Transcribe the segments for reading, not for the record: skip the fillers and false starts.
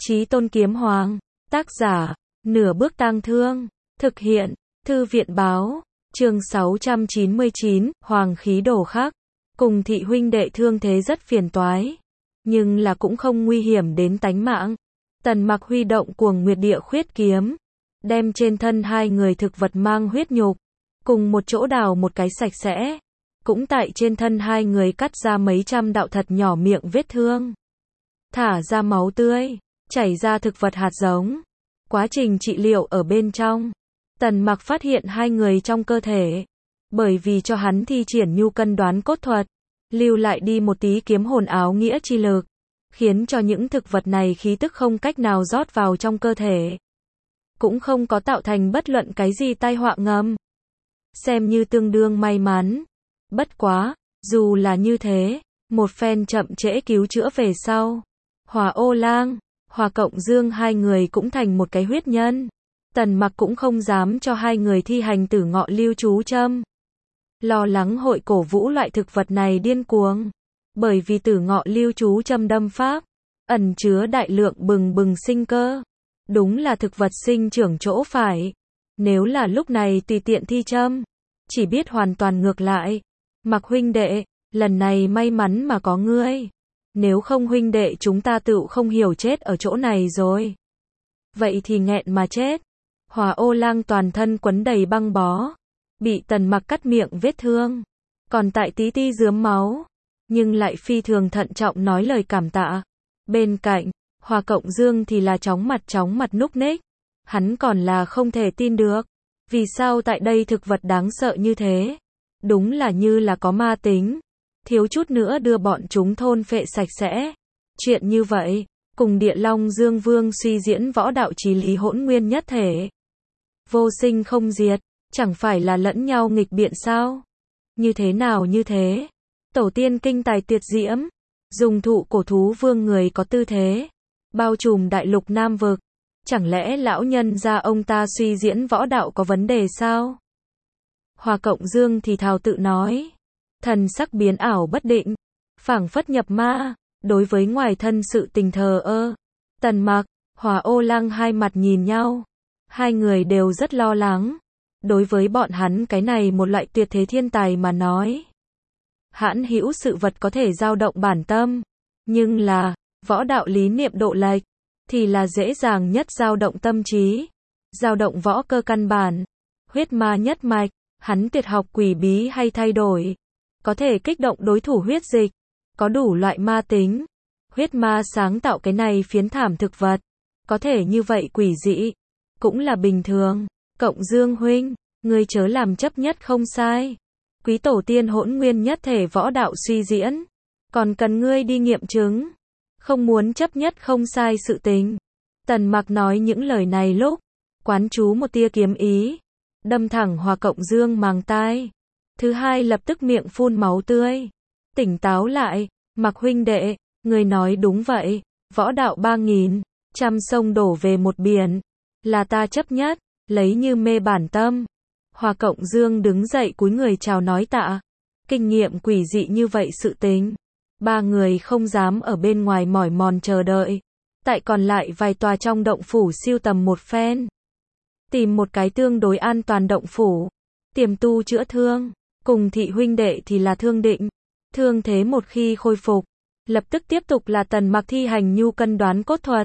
Chí Tôn Kiếm Hoàng. Tác giả, Nửa Bước Tang Thương. Thực hiện, Thư viện báo. Chương 699, Hoàng khí đổ khắc. Cùng thị huynh đệ thương thế rất phiền toái, nhưng là cũng không nguy hiểm đến tánh mạng. Tần Mặc huy động Cuồng Nguyệt Địa Khuyết kiếm, đem trên thân hai người thực vật mang huyết nhục, cùng một chỗ đào một cái sạch sẽ. Cũng tại trên thân hai người cắt ra mấy trăm đạo thật nhỏ miệng vết thương. Thả ra máu tươi, chảy ra thực vật hạt giống. Quá trình trị liệu ở bên trong, Tần Mặc phát hiện hai người trong cơ thể, bởi vì cho hắn thi triển nhu cân đoán cốt thuật, lưu lại đi một tí kiếm hồn áo nghĩa chi lực, khiến cho những thực vật này khí tức không cách nào rót vào trong cơ thể, cũng không có tạo thành bất luận cái gì tai họa ngầm. Xem như tương đương may mắn. Bất quá, dù là như thế, một phen chậm trễ cứu chữa về sau, Hỏa Ô Lang, Hỏa Cộng Dương hai người cũng thành một cái huyết nhân. Tần Mặc cũng không dám cho hai người thi hành tử ngọ lưu chú châm. Lo lắng hội cổ vũ loại thực vật này điên cuồng. Bởi vì tử ngọ lưu chú châm đâm pháp, ẩn chứa đại lượng bừng bừng sinh cơ. Đúng là thực vật sinh trưởng chỗ phải. Nếu là lúc này tùy tiện thi châm, chỉ biết hoàn toàn ngược lại. Mặc huynh đệ, lần này may mắn mà có ngươi. Nếu không huynh đệ chúng ta tựu không hiểu chết ở chỗ này rồi. Vậy thì nghẹn mà chết. Hỏa Ô Lang toàn thân quấn đầy băng bó, bị Tần Mặc cắt miệng vết thương, còn tại tí ti rướm máu, nhưng lại phi thường thận trọng nói lời cảm tạ. Bên cạnh, Hỏa Cộng Dương thì là chóng mặt núc ních. Hắn còn là không thể tin được, vì sao tại đây thực vật đáng sợ như thế, đúng là như là có ma tính, thiếu chút nữa đưa bọn chúng thôn phệ sạch sẽ. Chuyện như vậy, cùng Địa Long Dương Vương suy diễn võ đạo chí lý hỗn nguyên nhất thể, vô sinh không diệt, chẳng phải là lẫn nhau nghịch biện sao? Như thế nào như thế? Tổ tiên kinh tài tuyệt diễm, dùng thụ cổ thú vương người có tư thế, bao trùm đại lục Nam vực. Chẳng lẽ lão nhân gia ông ta suy diễn võ đạo có vấn đề sao? Hỏa Cộng Dương thì thào tự nói, thần sắc biến ảo bất định, phảng phất nhập ma, đối với ngoài thân sự tình thờ ơ. Tần Mặc, Hỏa Ô Lang hai mặt nhìn nhau, hai người đều rất lo lắng. Đối với bọn hắn cái này một loại tuyệt thế thiên tài mà nói, hãn hữu sự vật có thể dao động bản tâm, nhưng là võ đạo lý niệm độ lệch thì là dễ dàng nhất dao động tâm trí, dao động võ cơ căn bản. Huyết ma nhất mạch, hắn tuyệt học quỷ bí hay thay đổi, có thể kích động đối thủ huyết dịch, có đủ loại ma tính. Huyết ma sáng tạo cái này phiến thảm thực vật, có thể như vậy quỷ dị, cũng là bình thường. Cộng Dương huynh, ngươi chớ làm chấp nhất không sai. Quý tổ tiên hỗn nguyên nhất thể võ đạo suy diễn, còn cần ngươi đi nghiệm chứng, không muốn chấp nhất không sai sự tình. Tần Mặc nói những lời này lúc, quán chú một tia kiếm ý, đâm thẳng Hỏa Cộng Dương màng tai. Thứ hai lập tức miệng phun máu tươi. Tỉnh táo lại, Mặc huynh đệ, ngươi nói đúng vậy, võ đạo 3000, trăm sông đổ về một biển, là ta chấp nhất, lấy như mê bản tâm. Hỏa Cộng Dương đứng dậy cúi người chào nói tạ. Kinh nghiệm quỷ dị như vậy sự tình, ba người không dám ở bên ngoài mỏi mòn chờ đợi, tại còn lại vài tòa trong động phủ siêu tầm một phen, tìm một cái tương đối an toàn động phủ, tiềm tu chữa thương. Cùng thị huynh đệ thì là thương định, thương thế một khi khôi phục, lập tức tiếp tục là Tần Mặc thi hành nhu cân đoán cốt thuật,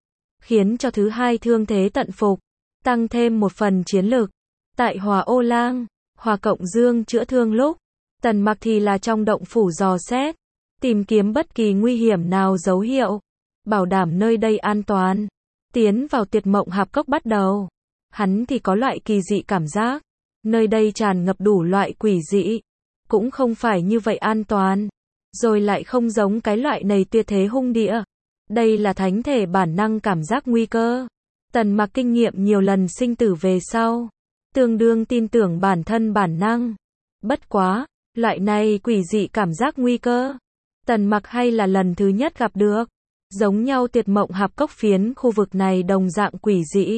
khiến cho thứ hai thương thế tận phục, tăng thêm một phần chiến lực. Tại Hỏa Ô Lang, Hỏa Cộng Dương chữa thương lúc, Tần Mặc thì là trong động phủ dò xét, tìm kiếm bất kỳ nguy hiểm nào dấu hiệu, bảo đảm nơi đây an toàn. Tiến vào Tuyệt Mộng Hạp Cốc bắt đầu, hắn thì có loại kỳ dị cảm giác, nơi đây tràn ngập đủ loại quỷ dị, cũng không phải như vậy an toàn, rồi lại không giống cái loại này tuyệt thế hung địa. Đây là thánh thể bản năng cảm giác nguy cơ. Tần Mặc kinh nghiệm nhiều lần sinh tử về sau, tương đương tin tưởng bản thân bản năng. Bất quá, loại này quỷ dị cảm giác nguy cơ, Tần Mặc hay là lần thứ nhất gặp được. Giống nhau Tuyệt Mộng Hạp Cốc phiến khu vực này đồng dạng quỷ dị.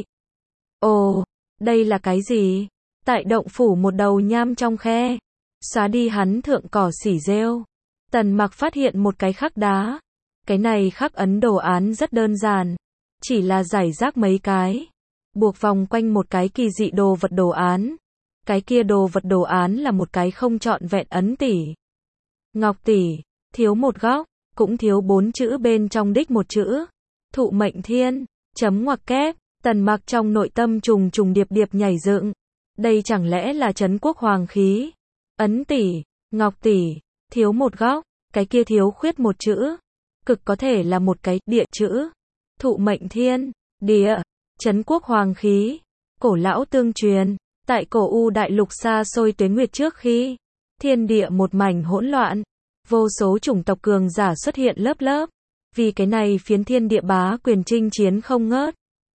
Ồ, đây là cái gì? Tại động phủ một đầu nham trong khe, xóa đi hắn thượng cỏ xỉ rêu, Tần Mặc phát hiện một cái khắc đá. Cái này khắc ấn đồ án rất đơn giản, chỉ là giải rác mấy cái, buộc vòng quanh một cái kỳ dị đồ vật đồ án. Cái kia đồ vật đồ án là một cái không trọn vẹn ấn tỷ. Ngọc tỷ, thiếu một góc, cũng thiếu 4 chữ bên trong đích một chữ. Thụ mệnh thiên, chấm ngoặc kép, Tần Mặc trong nội tâm trùng trùng điệp điệp nhảy dựng. Đây chẳng lẽ là trấn quốc hoàng khí? Ấn tỷ, ngọc tỷ, thiếu một góc, cái kia thiếu khuyết một chữ. Cực có thể là một cái địa chữ. Thụ mệnh thiên, địa, trấn quốc hoàng khí. Cổ lão tương truyền, tại cổ U đại lục xa xôi tuế nguyệt trước khi thiên địa một mảnh hỗn loạn, vô số chủng tộc cường giả xuất hiện lớp lớp. Vì cái này phiến thiên địa bá quyền chinh chiến không ngớt.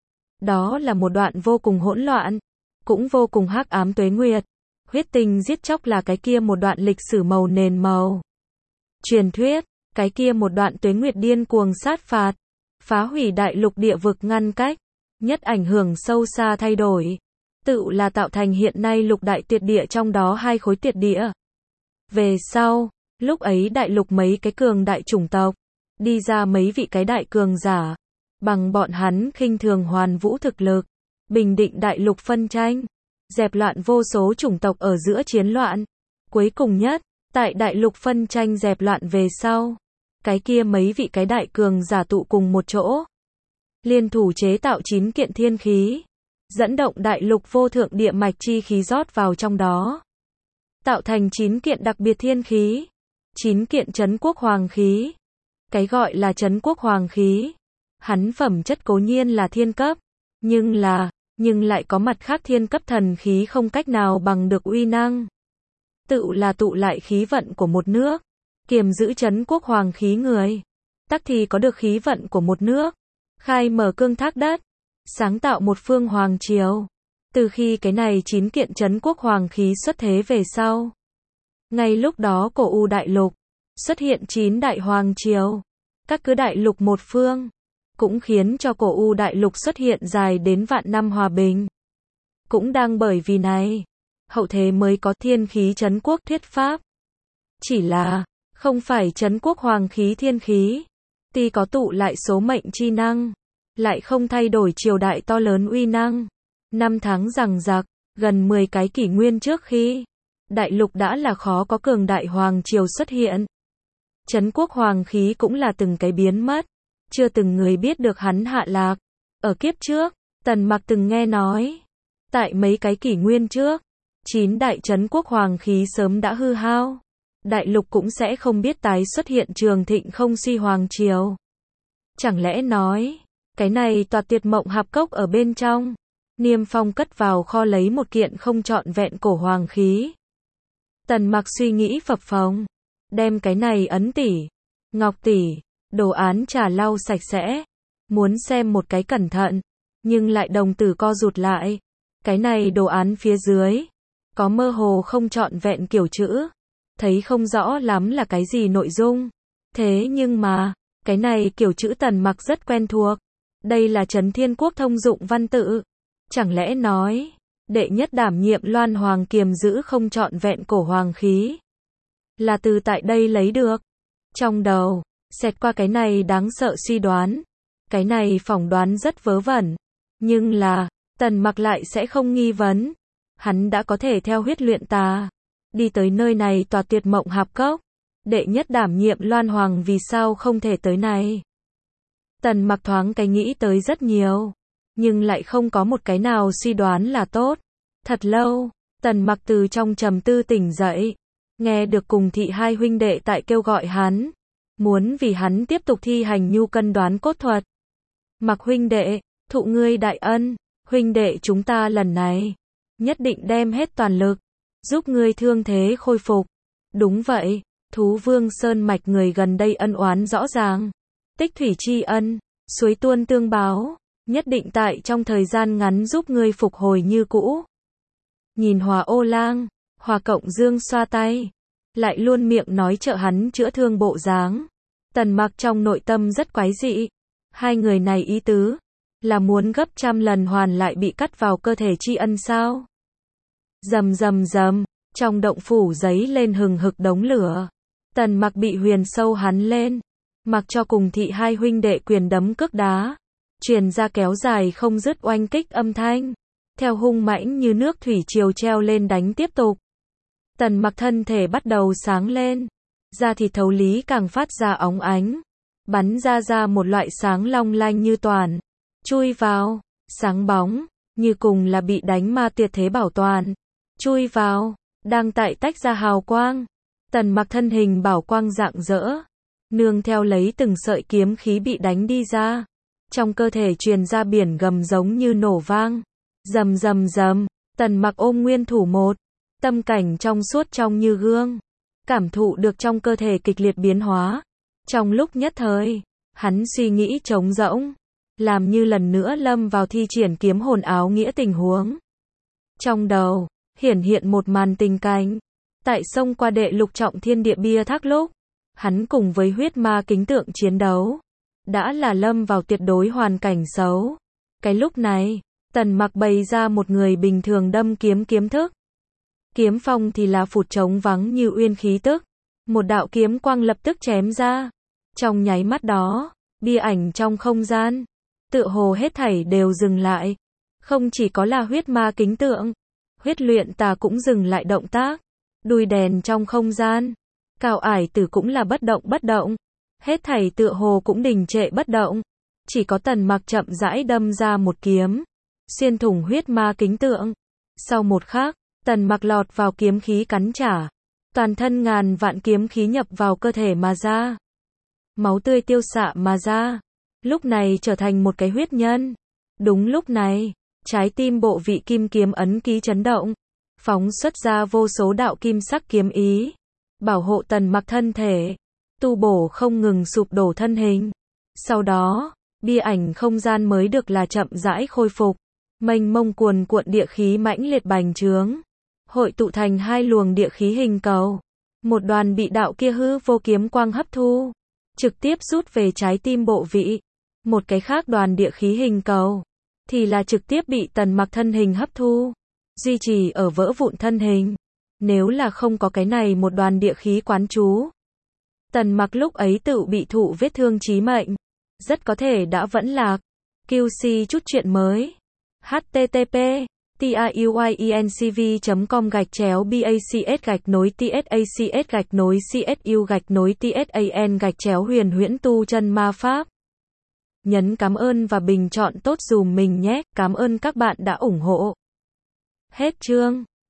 Đó là một đoạn vô cùng hỗn loạn, cũng vô cùng hắc ám tuế nguyệt. Huyết tinh giết chóc là cái kia một đoạn lịch sử màu nền màu. Truyền thuyết, cái kia một đoạn tuế nguyệt điên cuồng sát phạt, phá hủy đại lục địa vực ngăn cách, nhất ảnh hưởng sâu xa thay đổi. Tự là tạo thành hiện nay lục đại tuyệt địa trong đó 2 khối tuyệt địa. Về sau, lúc ấy đại lục mấy cái cường đại chủng tộc, đi ra mấy vị cái đại cường giả, bằng bọn hắn khinh thường hoàn vũ thực lực, bình định đại lục phân tranh, dẹp loạn vô số chủng tộc ở giữa chiến loạn. Cuối cùng nhất, tại đại lục phân tranh dẹp loạn về sau, cái kia mấy vị cái đại cường giả tụ cùng một chỗ, liên thủ chế tạo 9 kiện thiên khí, dẫn động đại lục vô thượng địa mạch chi khí rót vào trong đó, tạo thành 9 kiện đặc biệt thiên khí, 9 kiện trấn quốc hoàng khí. Cái gọi là trấn quốc hoàng khí, hắn phẩm chất cố nhiên là thiên cấp, nhưng lại có mặt khác thiên cấp thần khí không cách nào bằng được uy năng. Tự là tụ lại khí vận của một nước, kiềm giữ trấn quốc hoàng khí người, tắc thì có được khí vận của một nước, khai mở cương thác đất, sáng tạo một phương hoàng triều. Từ khi cái này 9 kiện trấn quốc hoàng khí xuất thế về sau, ngay lúc đó cổ U đại lục xuất hiện 9 đại hoàng triều, các cứ đại lục một phương, cũng khiến cho cổ U đại lục xuất hiện dài đến vạn năm hòa bình. Cũng đang bởi vì này, hậu thế mới có thiên khí trấn quốc thuyết pháp. Chỉ là, không phải trấn quốc hoàng khí thiên khí, tuy có tụ lại số mệnh chi năng, lại không thay đổi triều đại to lớn uy năng. Năm tháng rằng rạc, gần 10 cái kỷ nguyên trước khi, đại lục đã là khó có cường đại hoàng triều xuất hiện. Trấn quốc hoàng khí cũng là từng cái biến mất, chưa từng người biết được hắn hạ lạc. Ở kiếp trước, Tần Mặc từng nghe nói, tại mấy cái kỷ nguyên trước, 9 đại trấn quốc hoàng khí sớm đã hư hao. Đại lục cũng sẽ không biết tái xuất hiện trường thịnh không suy hoàng triều. Chẳng lẽ nói, cái này tòa tuyệt mộng hạp cốc ở bên trong, Niêm Phong cất vào kho lấy một kiện không trọn vẹn cổ hoàng khí. Tần Mặc suy nghĩ phập phồng, đem cái này ấn tỷ, ngọc tỷ, đồ án trà lau sạch sẽ, muốn xem một cái cẩn thận, nhưng lại đồng tử co rụt lại. Cái này đồ án phía dưới, có mơ hồ không trọn vẹn kiểu chữ, thấy không rõ lắm là cái gì nội dung. Thế nhưng mà, cái này kiểu chữ Tần Mặc rất quen thuộc. Đây là Trấn Thiên Quốc thông dụng văn tự. Chẳng lẽ nói, đệ nhất đảm nhiệm Loan Hoàng kiềm giữ không trọn vẹn cổ hoàng khí, là từ tại đây lấy được. Trong đầu, xẹt qua cái này đáng sợ suy đoán. Cái này phỏng đoán rất vớ vẩn. Nhưng là, Tần Mặc lại sẽ không nghi vấn. Hắn đã có thể theo huyết luyện tà, đi tới nơi này tòa tuyệt mộng hạp cốc. Đệ nhất đảm nhiệm Loan Hoàng vì sao không thể tới này? Tần Mặc thoáng cái nghĩ tới rất nhiều, nhưng lại không có một cái nào suy đoán là tốt. Thật lâu, Tần Mặc từ trong trầm tư tỉnh dậy, nghe được cùng thị 2 huynh đệ tại kêu gọi hắn, muốn vì hắn tiếp tục thi hành nhu cân đoán cốt thuật. Mặc huynh đệ, thụ ngươi đại ân, huynh đệ chúng ta lần này nhất định đem hết toàn lực, giúp ngươi thương thế khôi phục. Đúng vậy, Thú Vương Sơn mạch người gần đây ân oán rõ ràng, tích thủy tri ân, suối tuôn tương báo, nhất định tại trong thời gian ngắn giúp ngươi phục hồi như cũ. Nhìn Hòa Ô Lang, Hòa Cộng Dương xoa tay, lại luôn miệng nói trợ hắn chữa thương bộ dáng. Tần Mặc trong nội tâm rất quái dị. Hai người này ý tứ là muốn gấp trăm lần hoàn lại bị cắt vào cơ thể tri ân sao? Rầm rầm rầm, trong động phủ giấy lên hừng hực đống lửa. Tần Mặc bị huyền sâu hắn lên, mặc cho cùng thị 2 huynh đệ quyền đấm cước đá. truyền ra kéo dài không dứt oanh kích âm thanh, theo hung mãnh như nước thủy triều treo lên đánh tiếp tục. Tần Mặc thân thể bắt đầu sáng lên, da thịt thấu lý càng phát ra óng ánh, bắn ra một loại sáng long lanh như toàn, chui vào, sáng bóng, như cùng là bị đánh ma tuyệt thế bảo toàn, chui vào, đang tại tách ra hào quang. Tần Mặc thân hình bảo quang rạng rỡ, nương theo lấy từng sợi kiếm khí bị đánh đi ra, trong cơ thể truyền ra biển gầm giống như nổ vang, rầm rầm rầm. Tần Mặc ôm nguyên thủ một, tâm cảnh trong suốt trong như gương, cảm thụ được trong cơ thể kịch liệt biến hóa. Trong lúc nhất thời, hắn suy nghĩ trống rỗng, làm như lần nữa lâm vào thi triển kiếm hồn áo nghĩa tình huống. Trong đầu, hiển hiện một màn tình cảnh, tại sông qua đệ lục trọng thiên địa bia thác lúc, hắn cùng với huyết ma kính tượng chiến đấu, đã là lâm vào tuyệt đối hoàn cảnh xấu. Cái lúc này, Tần Mặc bày ra một người bình thường đâm kiếm kiếm thức. Kiếm phong thì là phụt trống vắng như uyên khí tức. Một đạo kiếm quang lập tức chém ra. Trong nháy mắt đó, bia ảnh trong không gian, tựa hồ hết thảy đều dừng lại. Không chỉ có là huyết ma kính tượng, huyết luyện tà cũng dừng lại động tác. Đuôi đèn trong không gian, Cao Ải Tử cũng là bất động. Hết thảy tựa hồ cũng đình trệ bất động. Chỉ có Tần Mặc chậm rãi đâm ra một kiếm, xuyên thủng huyết ma kính tượng. Sau một khắc, Tần Mặc lọt vào kiếm khí cắn trả, toàn thân ngàn vạn kiếm khí nhập vào cơ thể mà ra, máu tươi tiêu xạ mà ra, lúc này trở thành một cái huyết nhân. Đúng lúc này, trái tim bộ vị kim kiếm ấn ký chấn động, phóng xuất ra vô số đạo kim sắc kiếm ý, bảo hộ Tần Mặc thân thể, tu bổ không ngừng sụp đổ thân hình. Sau đó, bia ảnh không gian mới được là chậm rãi khôi phục, mênh mông cuồn cuộn địa khí mãnh liệt bành trướng, hội tụ thành hai luồng địa khí hình cầu. Một đoàn bị đạo kia hư vô kiếm quang hấp thu, trực tiếp rút về trái tim bộ vị. Một cái khác đoàn địa khí hình cầu, thì là trực tiếp bị Tần Mặc thân hình hấp thu, duy trì ở vỡ vụn thân hình. Nếu là không có cái này một đoàn địa khí quán trú, Tần Mặc lúc ấy tự bị thụ vết thương chí mệnh, rất có thể đã vẫn lạc. QC chút chuyện mới. http tayuincv.com/bacs-tsacs-csu-tsan-huyền huyễn tu chân ma pháp. Nhấn cảm ơn và bình chọn tốt dùm mình nhé. Cảm ơn các bạn đã ủng hộ. Hết chương.